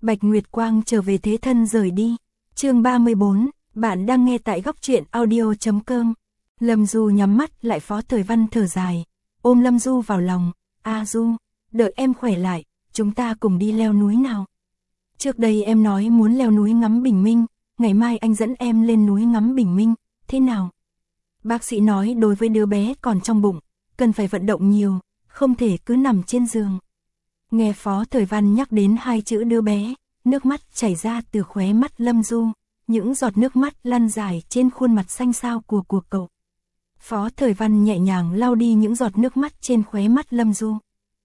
Bạch Nguyệt Quang trở về thế thân rời đi. Chương 34, bạn đang nghe tại góc truyện audio.com. Lâm Du nhắm mắt lại, Phó Thời Văn thở dài, ôm Lâm Du vào lòng. A Du, đợi em khỏe lại, chúng ta cùng đi leo núi nào. Trước đây em nói muốn leo núi ngắm bình minh, ngày mai anh dẫn em lên núi ngắm bình minh, thế nào? Bác sĩ nói đối với đứa bé còn trong bụng, cần phải vận động nhiều, không thể cứ nằm trên giường. Nghe Phó Thời Văn nhắc đến hai chữ đứa bé, nước mắt chảy ra từ khóe mắt Lâm Du, những giọt nước mắt lăn dài trên khuôn mặt xanh xao của cậu. Phó Thời Văn nhẹ nhàng lau đi những giọt nước mắt trên khóe mắt Lâm Du.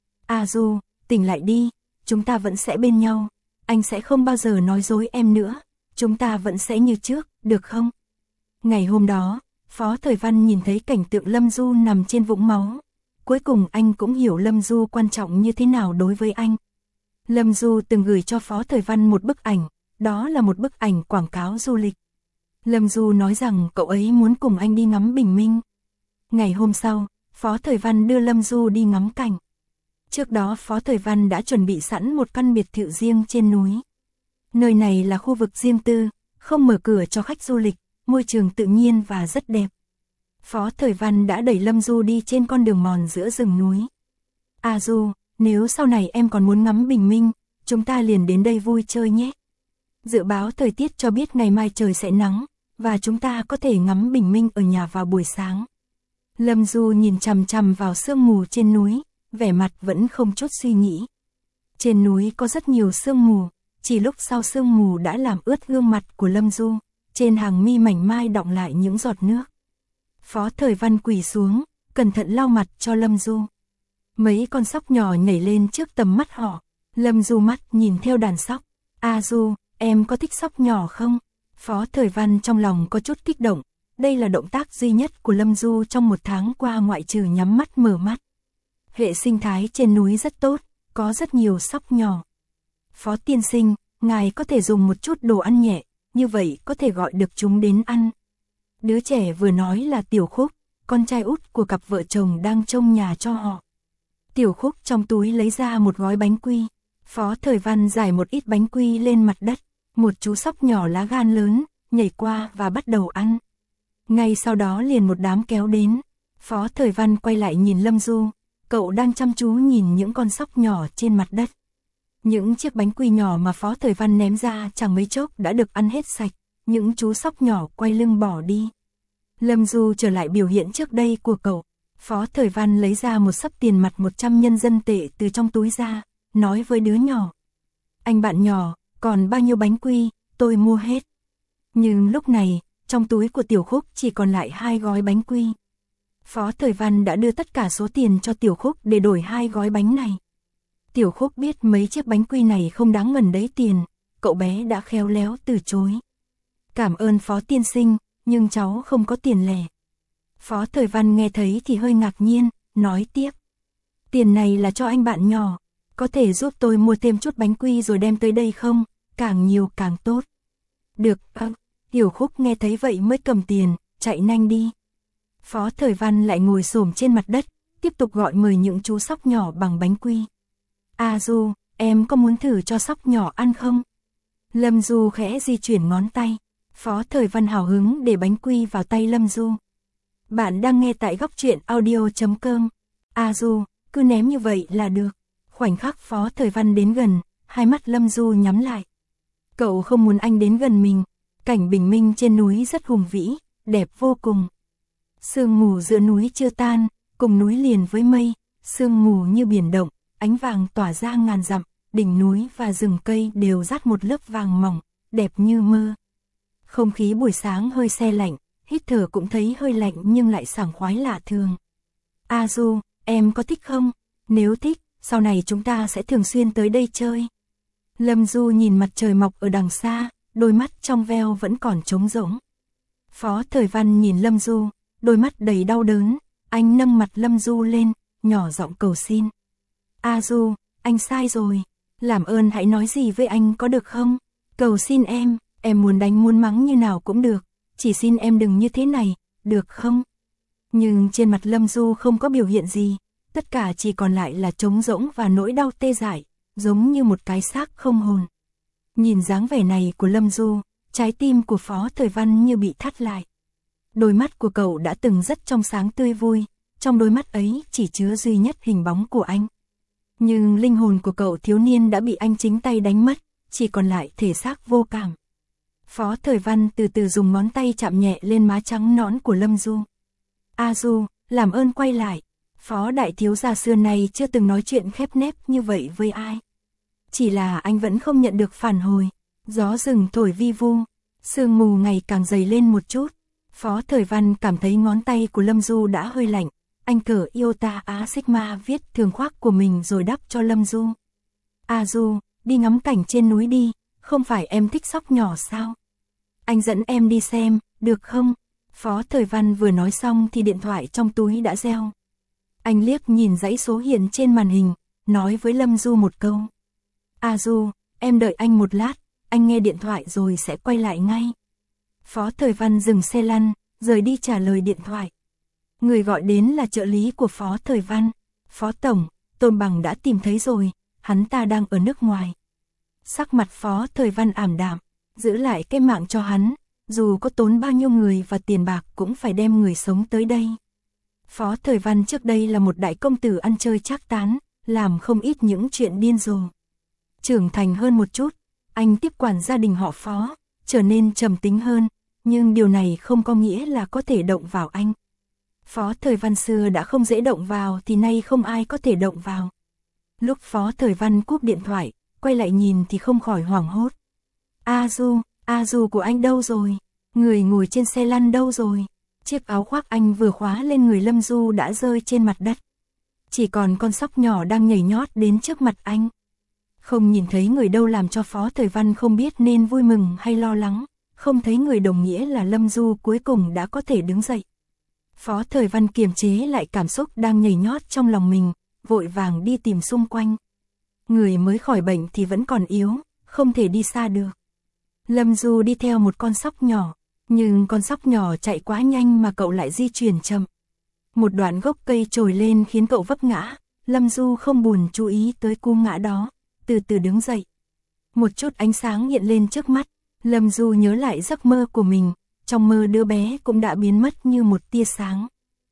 A Du, tỉnh lại đi, chúng ta vẫn sẽ bên nhau, anh sẽ không bao giờ nói dối em nữa, chúng ta vẫn sẽ như trước, được không? Ngày hôm đó, Phó Thời Văn nhìn thấy cảnh tượng Lâm Du nằm trên vũng máu. Cuối cùng anh cũng hiểu Lâm Du quan trọng như thế nào đối với anh. Lâm Du từng gửi cho Phó Thời Văn một bức ảnh, đó là một bức ảnh quảng cáo du lịch. Lâm Du nói rằng cậu ấy muốn cùng anh đi ngắm bình minh. Ngày hôm sau, Phó Thời Văn đưa Lâm Du đi ngắm cảnh. Trước đó Phó Thời Văn đã chuẩn bị sẵn một căn biệt thự riêng trên núi. Nơi này là khu vực riêng tư, không mở cửa cho khách du lịch, môi trường tự nhiên và rất đẹp. Phó Thời Văn đã đẩy Lâm Du đi trên con đường mòn giữa rừng núi. A Du, nếu sau này em còn muốn ngắm bình minh, chúng ta liền đến đây vui chơi nhé. Dự báo thời tiết cho biết ngày mai trời sẽ nắng, và chúng ta có thể ngắm bình minh ở nhà vào buổi sáng. Lâm Du nhìn chằm chằm vào sương mù trên núi, vẻ mặt vẫn không chút suy nghĩ. Trên núi có rất nhiều sương mù, chỉ lúc sau sương mù đã làm ướt gương mặt của Lâm Du, trên hàng mi mảnh mai đọng lại những giọt nước. Phó Thời Văn quỳ xuống, cẩn thận lau mặt cho Lâm Du. Mấy con sóc nhỏ nhảy lên trước tầm mắt họ. Lâm Du mắt nhìn theo đàn sóc. A Du, em có thích sóc nhỏ không? Phó Thời Văn trong lòng có chút kích động. Đây là động tác duy nhất của Lâm Du trong một tháng qua ngoại trừ nhắm mắt mở mắt. Hệ sinh thái trên núi rất tốt, có rất nhiều sóc nhỏ. Phó tiên sinh, ngài có thể dùng một chút đồ ăn nhẹ, như vậy có thể gọi được chúng đến ăn. Đứa trẻ vừa nói là Tiểu Khúc, con trai út của cặp vợ chồng đang trông nhà cho họ. Tiểu Khúc trong túi lấy ra một gói bánh quy. Phó Thời Văn rải một ít bánh quy lên mặt đất. Một chú sóc nhỏ lá gan lớn, nhảy qua và bắt đầu ăn. Ngay sau đó liền một đám kéo đến. Phó Thời Văn quay lại nhìn Lâm Du. Cậu đang chăm chú nhìn những con sóc nhỏ trên mặt đất. Những chiếc bánh quy nhỏ mà Phó Thời Văn ném ra chẳng mấy chốc đã được ăn hết sạch. Những chú sóc nhỏ quay lưng bỏ đi. Lâm Du trở lại biểu hiện trước đây của cậu. Phó Thời Văn lấy ra một xấp tiền mặt 100 nhân dân tệ từ trong túi ra, nói với đứa nhỏ. Anh bạn nhỏ, còn bao nhiêu bánh quy, tôi mua hết. Nhưng lúc này, trong túi của Tiểu Khúc chỉ còn lại 2 gói bánh quy. Phó Thời Văn đã đưa tất cả số tiền cho Tiểu Khúc để đổi 2 gói bánh này. Tiểu Khúc biết mấy chiếc bánh quy này không đáng ngần đấy tiền, cậu bé đã khéo léo từ chối. Cảm ơn Phó tiên sinh, nhưng cháu không có tiền lẻ. Phó Thời Văn nghe thấy thì hơi ngạc nhiên, nói tiếp. Tiền này là cho anh bạn nhỏ, có thể giúp tôi mua thêm chút bánh quy rồi đem tới đây không? Càng nhiều càng tốt. Được, Tiểu Khúc nghe thấy vậy mới cầm tiền, chạy nhanh đi. Phó Thời Văn lại ngồi xổm trên mặt đất, tiếp tục gọi mời những chú sóc nhỏ bằng bánh quy. A Du, em có muốn thử cho sóc nhỏ ăn không? Lâm Du khẽ di chuyển ngón tay. Phó Thời Văn hào hứng để bánh quy vào tay Lâm Du. Bạn đang nghe tại góc truyện audio.com. A Du, cứ ném như vậy là được. Khoảnh khắc Phó Thời Văn đến gần, hai mắt Lâm Du nhắm lại. Cậu không muốn anh đến gần mình. Cảnh bình minh trên núi rất hùng vĩ, đẹp vô cùng. Sương mù giữa núi chưa tan, cùng núi liền với mây, sương mù như biển động, ánh vàng tỏa ra ngàn dặm, đỉnh núi và rừng cây đều dát một lớp vàng mỏng, đẹp như mơ. Không khí buổi sáng hơi se lạnh, hít thở cũng thấy hơi lạnh nhưng lại sảng khoái lạ thường. A Du, em có thích không? Nếu thích, sau này chúng ta sẽ thường xuyên tới đây chơi. Lâm Du nhìn mặt trời mọc ở đằng xa, đôi mắt trong veo vẫn còn trống rỗng. Phó Thời Văn nhìn Lâm Du, đôi mắt đầy đau đớn, anh nâng mặt Lâm Du lên, nhỏ giọng cầu xin. A Du, anh sai rồi, làm ơn hãy nói gì với anh có được không? Cầu xin em muốn đánh muốn mắng như nào cũng được, chỉ xin em đừng như thế này, được không? Nhưng trên mặt Lâm Du không có biểu hiện gì, tất cả chỉ còn lại là trống rỗng và nỗi đau tê dại, giống như một cái xác không hồn. Nhìn dáng vẻ này của Lâm Du, trái tim của Phó Thời Văn như bị thắt lại. Đôi mắt của cậu đã từng rất trong sáng tươi vui, trong đôi mắt ấy chỉ chứa duy nhất hình bóng của anh. Nhưng linh hồn của cậu thiếu niên đã bị anh chính tay đánh mất, chỉ còn lại thể xác vô cảm. Phó Thời Văn từ từ dùng ngón tay chạm nhẹ lên má trắng nõn của Lâm Du. A Du, làm ơn quay lại. Phó đại thiếu gia xưa này chưa từng nói chuyện khép nép như vậy với ai. Chỉ là anh vẫn không nhận được phản hồi. Gió rừng thổi vi vu, sương mù ngày càng dày lên một chút. Phó Thời Văn cảm thấy ngón tay của Lâm Du đã hơi lạnh. Anh cởi Iota Á Sigma viết thường khoác của mình rồi đắp cho Lâm Du. A Du, đi ngắm cảnh trên núi đi, không phải em thích sóc nhỏ sao? Anh dẫn em đi xem, được không? Phó Thời Văn vừa nói xong thì điện thoại trong túi đã reo. Anh liếc nhìn dãy số hiện trên màn hình, nói với Lâm Du một câu. A Du, em đợi anh một lát, anh nghe điện thoại rồi sẽ quay lại ngay. Phó Thời Văn dừng xe lăn, rời đi trả lời điện thoại. Người gọi đến là trợ lý của Phó Thời Văn. Phó Tổng, Tôn Bằng đã tìm thấy rồi, hắn ta đang ở nước ngoài. Sắc mặt Phó Thời Văn ảm đạm, giữ lại cái mạng cho hắn, dù có tốn bao nhiêu người và tiền bạc cũng phải đem người sống tới đây. Phó Thời Văn trước đây là một đại công tử ăn chơi trác tán, làm không ít những chuyện điên rồ. Trưởng thành hơn một chút, anh tiếp quản gia đình họ Phó, trở nên trầm tính hơn, nhưng điều này không có nghĩa là có thể động vào anh. Phó Thời Văn xưa đã không dễ động vào thì nay không ai có thể động vào. Lúc Phó Thời Văn cúp điện thoại, quay lại nhìn thì không khỏi hoảng hốt. A Du của anh đâu rồi? Người ngồi trên xe lăn đâu rồi? Chiếc áo khoác anh vừa khóa lên người Lâm Du đã rơi trên mặt đất. Chỉ còn con sóc nhỏ đang nhảy nhót đến trước mặt anh. Không nhìn thấy người đâu làm cho Phó Thời Văn không biết nên vui mừng hay lo lắng. Không thấy người đồng nghĩa là Lâm Du cuối cùng đã có thể đứng dậy. Phó Thời Văn kiềm chế lại cảm xúc đang nhảy nhót trong lòng mình, vội vàng đi tìm xung quanh. Người mới khỏi bệnh thì vẫn còn yếu, không thể đi xa được. Lâm Du đi theo một con sóc nhỏ, nhưng con sóc nhỏ chạy quá nhanh mà cậu lại di chuyển chậm. Một đoạn gốc cây trồi lên khiến cậu vấp ngã, Lâm Du không buồn chú ý tới cú ngã đó, từ từ đứng dậy. Một chút ánh sáng hiện lên trước mắt, Lâm Du nhớ lại giấc mơ của mình, trong mơ đứa bé cũng đã biến mất như một tia sáng.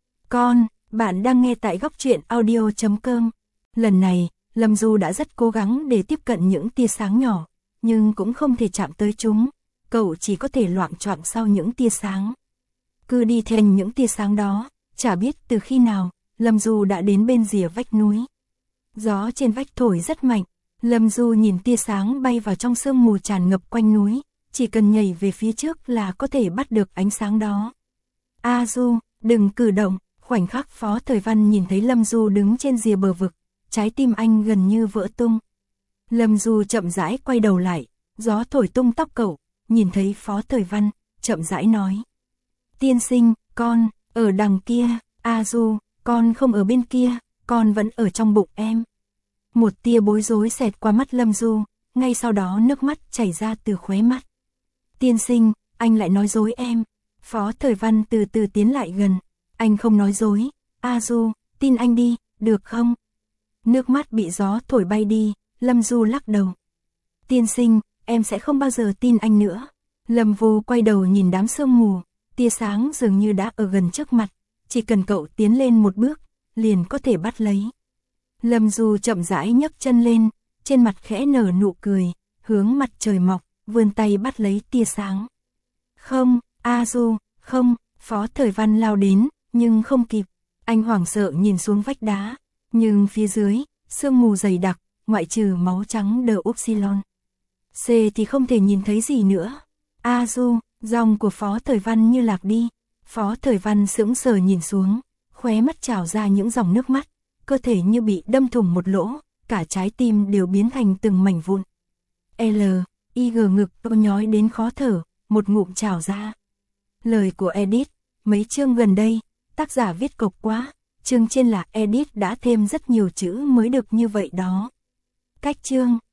Bạn đang nghe tại Góc Truyện Audio.com. Lần này, Lâm Du đã rất cố gắng để tiếp cận những tia sáng nhỏ, nhưng cũng không thể chạm tới chúng, cậu chỉ có thể loạng choạng sau những tia sáng. Cứ đi theo những tia sáng đó, chả biết từ khi nào, Lâm Du đã đến bên rìa vách núi. Gió trên vách thổi rất mạnh, Lâm Du nhìn tia sáng bay vào trong sương mù tràn ngập quanh núi, chỉ cần nhảy về phía trước là có thể bắt được ánh sáng đó. A Du, đừng cử động. Khoảnh khắc Phó Thời Văn nhìn thấy Lâm Du đứng trên rìa bờ vực, trái tim anh gần như vỡ tung. Lâm Du chậm rãi quay đầu lại, gió thổi tung tóc cậu, nhìn thấy Phó Thời Văn, chậm rãi nói. Tiên sinh, con, ở đằng kia, A Du, con không ở bên kia, con vẫn ở trong bụng em. Một tia bối rối xẹt qua mắt Lâm Du, ngay sau đó nước mắt chảy ra từ khóe mắt. Tiên sinh, anh lại nói dối em. Phó Thời Văn từ từ tiến lại gần. Anh không nói dối, A Du, tin anh đi, được không? Nước mắt bị gió thổi bay đi, Lâm Du lắc đầu. Tiên sinh, em sẽ không bao giờ tin anh nữa. Lâm Vu quay đầu nhìn đám sương mù, tia sáng dường như đã ở gần trước mặt, chỉ cần cậu tiến lên một bước, liền có thể bắt lấy. Lâm Du chậm rãi nhấc chân lên, trên mặt khẽ nở nụ cười, hướng mặt trời mọc, vươn tay bắt lấy tia sáng. Không, A Du, không, Phó Thời Văn lao đến, nhưng không kịp. Anh hoảng sợ nhìn xuống vách đá, nhưng phía dưới, sương mù dày đặc, ngoại trừ máu trắng đờ upsilon. C thì không thể nhìn thấy gì nữa. A Du, dòng của Phó Thời Văn như lạc đi. Phó Thời Văn sững sờ nhìn xuống, khóe mắt trào ra những dòng nước mắt, cơ thể như bị đâm thủng một lỗ, cả trái tim đều biến thành từng mảnh vụn. L.I.G ngực to nhói đến khó thở, một ngụm trào ra. Lời của Edit, mấy chương gần đây, tác giả viết cộc quá, chương trên là Edit đã thêm rất nhiều chữ mới được như vậy đó. Cách chương